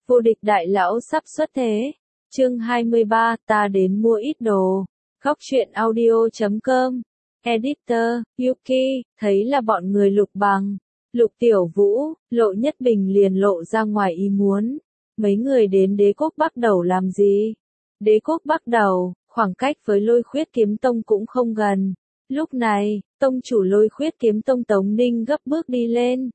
Vô địch đại lão sắp xuất thế. Chương 23, ta đến mua ít đồ. Góc truyện audio.com. Editor, Yuki, thấy là bọn người Lục Bằng, Lục Tiểu Vũ, Lộ Nhất Bình liền lộ ra ngoài ý muốn. Mấy người đến Đế Quốc Bắc Đầu làm gì? Đế Quốc Bắc Đầu, khoảng cách với Lôi Khuyết Kiếm Tông cũng không gần. Lúc này, tông chủ Lôi Khuyết Kiếm Tông Tống Ninh gấp bước đi lên.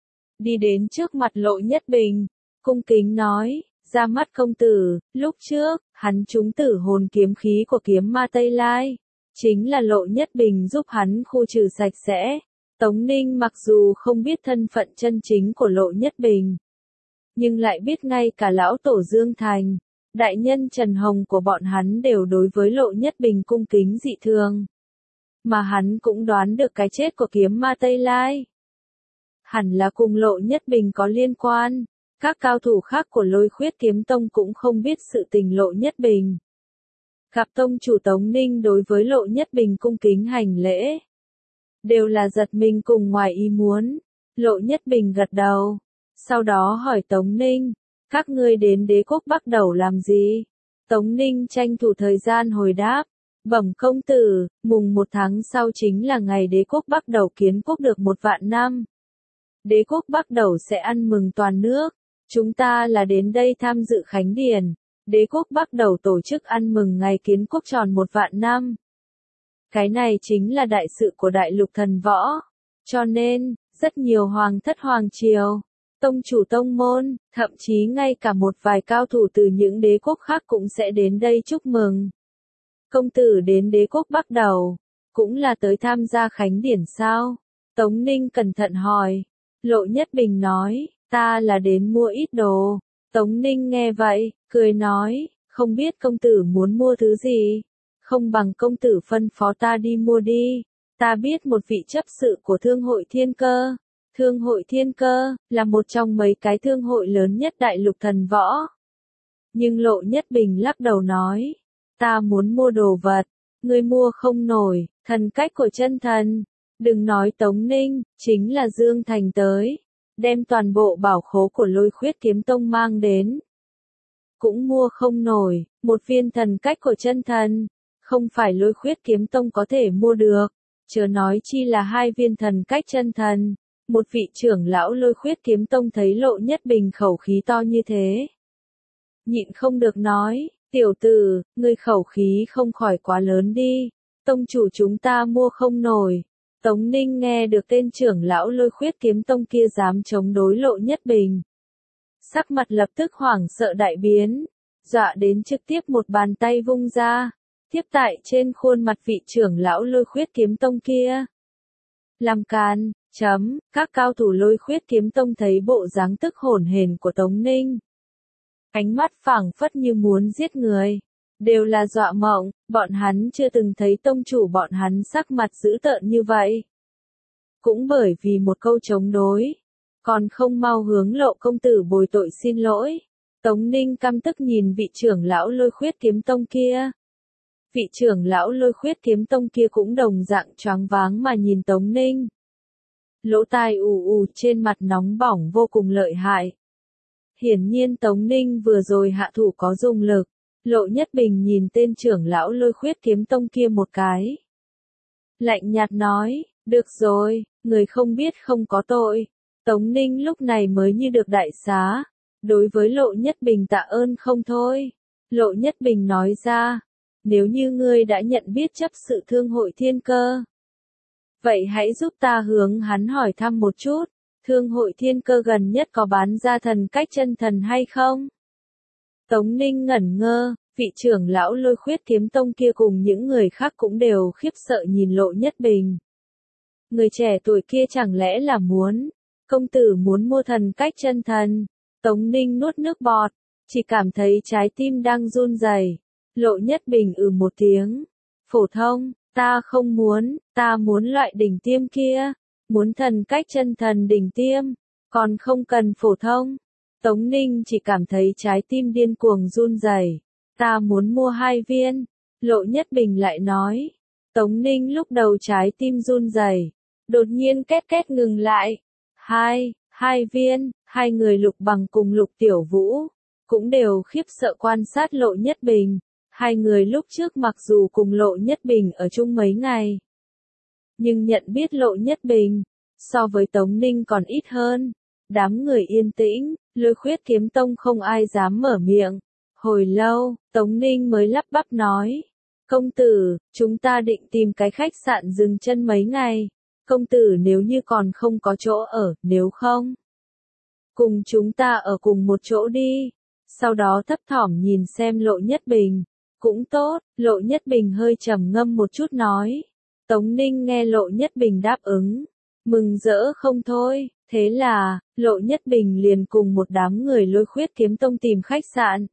Đi đến trước mặt Lộ Nhất Bình, cung kính nói, ra mắt công tử, lúc trước, hắn trúng tử hồn kiếm khí của kiếm ma Tây Lai. Chính là Lộ Nhất Bình giúp hắn khu trừ sạch sẽ. Tống Ninh mặc dù không biết thân phận chân chính của Lộ Nhất Bình, nhưng lại biết ngay cả lão tổ Dương Thành, đại nhân Trần Hồng của bọn hắn đều đối với Lộ Nhất Bình cung kính dị thường. Mà hắn cũng đoán được cái chết của kiếm ma Tây Lai hẳn là cùng Lộ Nhất Bình có liên quan. Các cao thủ khác của Lôi Khuyết Kiếm Tông cũng không biết sự tình Lộ Nhất Bình. Gặp tông chủ Tống Ninh đối với Lộ Nhất Bình cung kính hành lễ, đều là giật mình cùng ngoài ý muốn. Lộ Nhất Bình gật đầu, sau đó hỏi Tống Ninh, các ngươi đến Đế Quốc Bắc Đầu làm gì? Tống Ninh tranh thủ thời gian hồi đáp, bẩm công tử, mùng 1 tháng sau chính là ngày Đế Quốc Bắc Đầu kiến quốc được 1 vạn năm. Đế Quốc Bắc Đầu sẽ ăn mừng toàn nước. Chúng ta là đến đây tham dự khánh điển. Đế Quốc Bắc Đầu tổ chức ăn mừng ngày kiến quốc tròn 1 vạn năm. Cái này chính là đại sự của đại lục thần võ. Cho nên, rất nhiều hoàng thất hoàng triều, tông chủ tông môn, thậm chí ngay cả một vài cao thủ từ những đế quốc khác cũng sẽ đến đây chúc mừng. Công tử đến Đế Quốc Bắc Đầu, cũng là tới tham gia khánh điển sao? Tống Ninh cẩn thận hỏi. Lộ Nhất Bình nói, ta là đến mua ít đồ. Tống Ninh nghe vậy, cười nói, không biết công tử muốn mua thứ gì? Không bằng công tử phân phó ta đi mua đi. Ta biết một vị chấp sự của Thương hội Thiên Cơ. Thương hội Thiên Cơ, là một trong mấy cái thương hội lớn nhất đại lục thần võ. Nhưng Lộ Nhất Bình lắc đầu nói, ta muốn mua đồ vật, ngươi mua không nổi, thần cách của chân thần. Đừng nói Tống Ninh, chính là Dương Thành tới, đem toàn bộ bảo khố của Lôi Khuyết Kiếm Tông mang đến. Cũng mua không nổi, một viên thần cách của chân thần, không phải Lôi Khuyết Kiếm Tông có thể mua được, chớ nói chi là 2 viên thần cách chân thần. Một vị trưởng lão Lôi Khuyết Kiếm Tông thấy Lộ Nhất Bình khẩu khí to như thế, nhịn không được nói, tiểu tử, ngươi khẩu khí không khỏi quá lớn đi, tông chủ chúng ta mua không nổi. Tống Ninh nghe được tên trưởng lão Lôi Khuyết Kiếm Tông kia dám chống đối Lộ Nhất Bình, sắc mặt lập tức hoảng sợ đại biến, dọa đến trực tiếp một bàn tay vung ra, tiếp tại trên khuôn mặt vị trưởng lão Lôi Khuyết Kiếm Tông kia. Làm càn, các cao thủ Lôi Khuyết Kiếm Tông thấy bộ dáng tức hổn hển của Tống Ninh, ánh mắt phảng phất như muốn giết người. Đều là dọa mộng, bọn hắn chưa từng thấy tông chủ bọn hắn sắc mặt dữ tợn như vậy. Cũng bởi vì một câu chống đối, còn không mau hướng Lộ công tử bồi tội xin lỗi. Tống Ninh căm tức nhìn vị trưởng lão Lôi Khuyết Kiếm Tông kia. Vị trưởng lão Lôi Khuyết Kiếm Tông kia cũng đồng dạng choáng váng mà nhìn Tống Ninh. Lỗ tai ù ù trên mặt nóng bỏng vô cùng lợi hại. Hiển nhiên Tống Ninh vừa rồi hạ thủ có dùng lực. Lộ Nhất Bình nhìn tên trưởng lão Lôi Khuyết Kiếm Tông kia một cái, lạnh nhạt nói, được rồi, người không biết không có tội. Tống Ninh lúc này mới như được đại xá, đối với Lộ Nhất Bình tạ ơn không thôi. Lộ Nhất Bình nói ra, nếu như ngươi đã nhận biết chấp sự Thương hội Thiên Cơ, vậy hãy giúp ta hướng hắn hỏi thăm một chút, Thương hội Thiên Cơ gần nhất có bán ra thần cách chân thần hay không? Tống Ninh ngẩn ngơ, vị trưởng lão Lôi Khuyết Kiếm Tông kia cùng những người khác cũng đều khiếp sợ nhìn Lộ Nhất Bình. Người trẻ tuổi kia chẳng lẽ là muốn, công tử muốn mua thần cách chân thần? Tống Ninh nuốt nước bọt, chỉ cảm thấy trái tim đang run rẩy. Lộ Nhất Bình một tiếng, phổ thông, ta không muốn, ta muốn loại đỉnh tiêm kia, muốn thần cách chân thần đỉnh tiêm, còn không cần phổ thông. Tống Ninh chỉ cảm thấy trái tim điên cuồng run rẩy. Ta muốn mua 2 viên. Lộ Nhất Bình lại nói. Tống Ninh lúc đầu trái tim run rẩy, đột nhiên két két ngừng lại. 2 viên, 2 người Lục Bằng cùng Lục Tiểu Vũ, cũng đều khiếp sợ quan sát Lộ Nhất Bình. Hai người lúc trước mặc dù cùng Lộ Nhất Bình ở chung mấy ngày, nhưng nhận biết Lộ Nhất Bình, so với Tống Ninh còn ít hơn. Đám người yên tĩnh, Lôi Khuyết Kiếm Tông không ai dám mở miệng. Hồi lâu, Tống Ninh mới lắp bắp nói. Công tử, chúng ta định tìm cái khách sạn dừng chân mấy ngày. Công tử nếu như còn không có chỗ ở, nếu không, cùng chúng ta ở cùng một chỗ đi. Sau đó thấp thỏm nhìn xem Lộ Nhất Bình. Cũng tốt, Lộ Nhất Bình hơi trầm ngâm một chút nói. Tống Ninh nghe Lộ Nhất Bình đáp ứng, mừng rỡ không thôi. Thế là, Lộ Nhất Bình liền cùng một đám người Lôi Khuyết Kiếm Tông tìm khách sạn.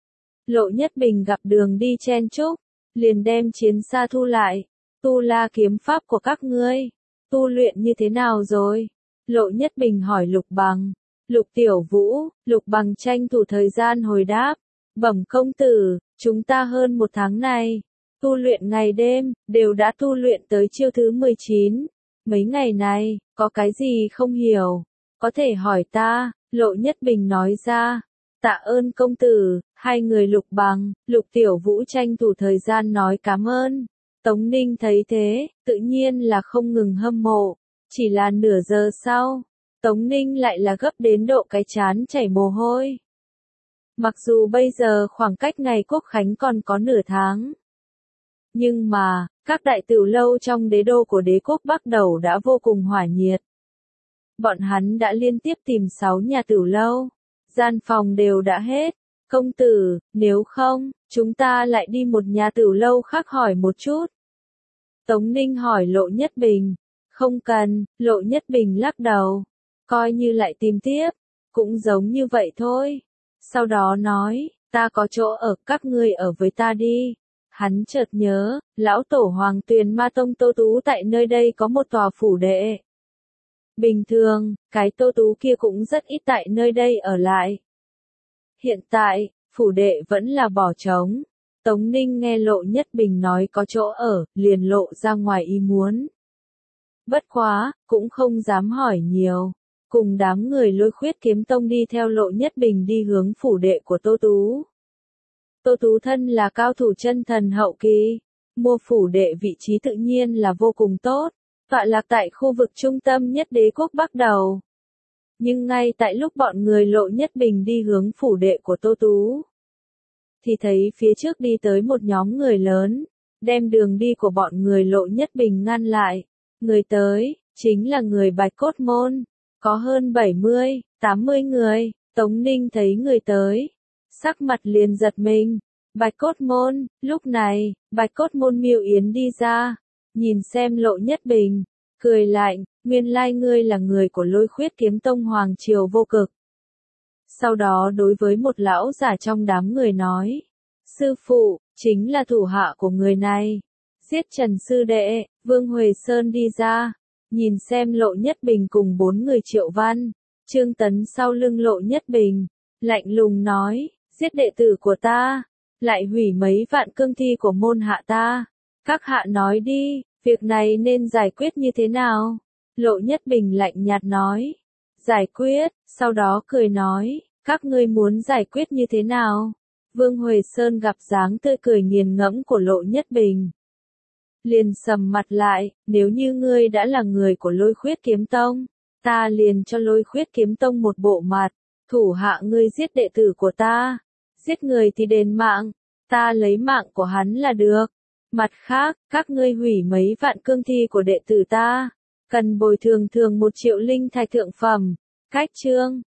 Lộ Nhất Bình gặp đường đi chen chúc, liền đem chiến xa thu lại. Tu La kiếm pháp của các ngươi, tu luyện như thế nào rồi? Lộ Nhất Bình hỏi Lục Bằng. Lục Tiểu Vũ, Lục Bằng tranh thủ thời gian hồi đáp. Bẩm công tử, chúng ta hơn một tháng này, tu luyện ngày đêm, đều đã tu luyện tới chiêu thứ 19. Mấy ngày này, có cái gì không hiểu, có thể hỏi ta, Lộ Nhất Bình nói ra. Tạ ơn công tử, hai người Lục Bằng, Lục Tiểu Vũ tranh thủ thời gian nói cảm ơn. Tống Ninh thấy thế, tự nhiên là không ngừng hâm mộ. Chỉ là nửa giờ sau, Tống Ninh lại là gấp đến độ cái trán chảy mồ hôi. Mặc dù bây giờ khoảng cách ngày Quốc Khánh còn có nửa tháng, nhưng mà, các đại tiểu lâu trong đế đô của đế quốc Bắc Đầu đã vô cùng hỏa nhiệt. Bọn hắn đã liên tiếp tìm 6 nhà tiểu lâu, gian phòng đều đã hết. Công tử, nếu không, chúng ta lại đi một nhà tiểu lâu khác hỏi một chút. Tống Ninh hỏi Lộ Nhất Bình. Không cần, Lộ Nhất Bình lắc đầu. Coi như lại tìm tiếp, cũng giống như vậy thôi. Sau đó nói, ta có chỗ ở, các ngươi ở với ta đi. Hắn chợt nhớ, lão tổ Hoàng Tuyền Ma Tông Tô Tú tại nơi đây có một tòa phủ đệ. Bình thường, cái Tô Tú kia cũng rất ít tại nơi đây ở lại. Hiện tại, phủ đệ vẫn là bỏ trống. Tống Ninh nghe Lộ Nhất Bình nói có chỗ ở, liền lộ ra ngoài ý muốn. Bất quá, cũng không dám hỏi nhiều. Cùng đám người Lôi Khuyết Kiếm Tông đi theo Lộ Nhất Bình đi hướng phủ đệ của Tô Tú. Tô Tú thân là cao thủ chân thần hậu kỳ, mua phủ đệ vị trí tự nhiên là vô cùng tốt, tọa lạc tại khu vực trung tâm nhất đế quốc Bắc Đầu. Nhưng ngay tại lúc bọn người Lộ Nhất Bình đi hướng phủ đệ của Tô Tú, thì thấy phía trước đi tới một nhóm người lớn, đem đường đi của bọn người Lộ Nhất Bình ngăn lại. Người tới, chính là người Bạch Cốt Môn, có hơn 70, 80 người. Tống Ninh thấy người tới, sắc mặt liền giật mình. Bạch Cốt Môn, lúc này, Bạch Cốt Môn Miêu Yến đi ra, nhìn xem Lộ Nhất Bình, cười lạnh, nguyên lai ngươi là người của Lôi Khuyết Kiếm Tông Hoàng Triều Vô Cực. Sau đó đối với một lão giả trong đám người nói, sư phụ, chính là thủ hạ của người này. Giết Trần sư đệ. Vương Huệ Sơn đi ra, nhìn xem Lộ Nhất Bình cùng 4 người Triệu Văn, Trương Tấn sau lưng Lộ Nhất Bình, lạnh lùng nói, giết đệ tử của ta, lại hủy mấy vạn cương thi của môn hạ ta. Các hạ nói đi, việc này nên giải quyết như thế nào? Lộ Nhất Bình lạnh nhạt nói, giải quyết, sau đó cười nói, các ngươi muốn giải quyết như thế nào? Vương Huệ Sơn gặp dáng tươi cười nghiền ngẫm của Lộ Nhất Bình, liền sầm mặt lại, nếu như ngươi đã là người của Lôi Khuyết Kiếm Tông, ta liền cho Lôi Khuyết Kiếm Tông một bộ mặt, thủ hạ ngươi giết đệ tử của ta, giết người thì đền mạng, ta lấy mạng của hắn là được. Mặt khác, các ngươi hủy mấy vạn cương thi của đệ tử ta, cần bồi thường thường 1 triệu linh thạch thượng phẩm. Cách chương